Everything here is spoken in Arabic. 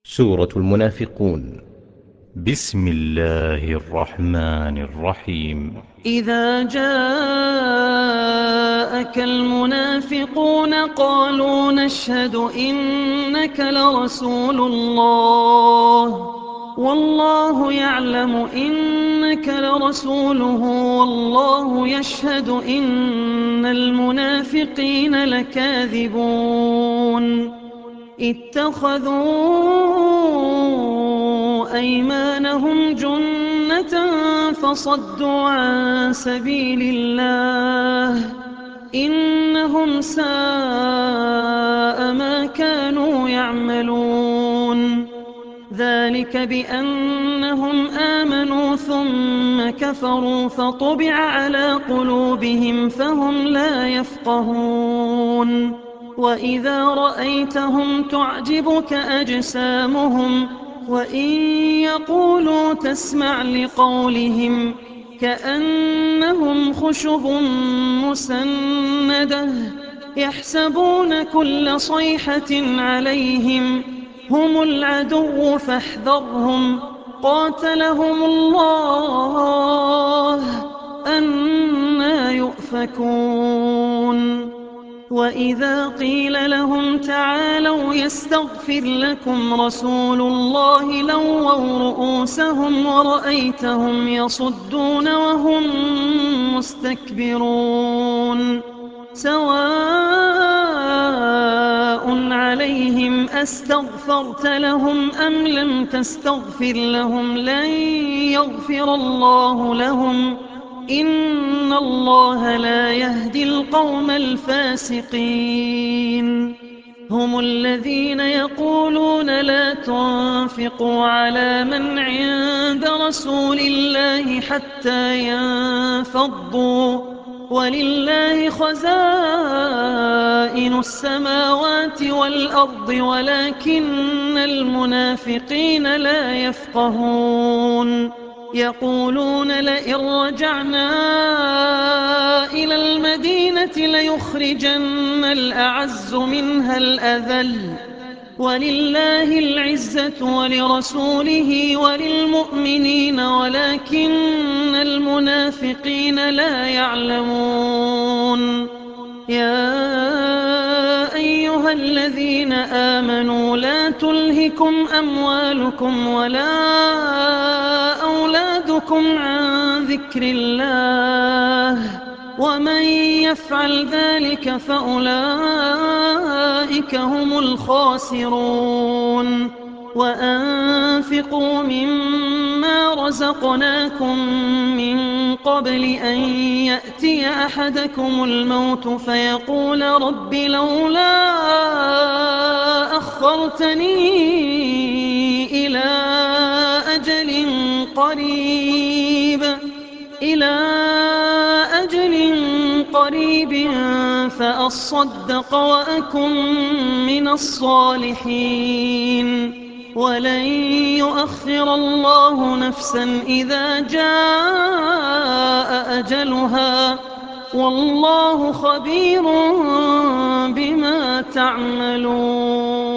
سورة المنافقون. بسم الله الرحمن الرحيم. إذا جاءك المنافقون قالوا نشهد إنك لرسول الله والله يعلم إنك لرسوله والله يشهد إن المنافقين لكاذبون اتخذوا أيمانهم جنة فصدوا عن سبيل الله إنهم ساء ما كانوا يعملون ذلك بأنهم آمنوا ثم كفروا فطبع على قلوبهم فهم لا يفقهون وإذا رأيتهم تعجبك أجسامهم وإن يقولوا تسمع لقولهم كأنهم خشب مسندة يحسبون كل صيحة عليهم هم العدو فاحذرهم قاتلهم الله أنى يؤفكون وإذا قيل لهم تعالوا يستغفر لكم رسول الله لووا رؤوسهم ورأيتهم يصدون وهم مستكبرون سواء عليهم أستغفرت لهم أم لم تستغفر لهم لن يغفر الله لهم إن الله لا يهدي القوم الفاسقين هم الذين يقولون لا تنفقوا على من عند رسول الله حتى ينفضوا ولله خزائن السماوات والأرض ولكن المنافقين لا يفقهون يقولون لئن رجعنا إلى المدينة ليخرجن الأعز منها الأذل ولله العزة ولرسوله وللمؤمنين ولكن المنافقين لا يعلمون يا أيها الذين آمنوا لا تلهكم أموالكم ولا أولادكم عن ذكر الله ومن يفعل ذلك فأولئك هم الخاسرون وأنفقوا مما رزقناكم من قبل أن يأتي أحدكم الموت فيقول رب لولا أخرتني إلى أجل قريب فأصدق وأكن من الصالحين ولن يؤخر الله نفسا إذا جاء أجلها والله خبير بما تعملون.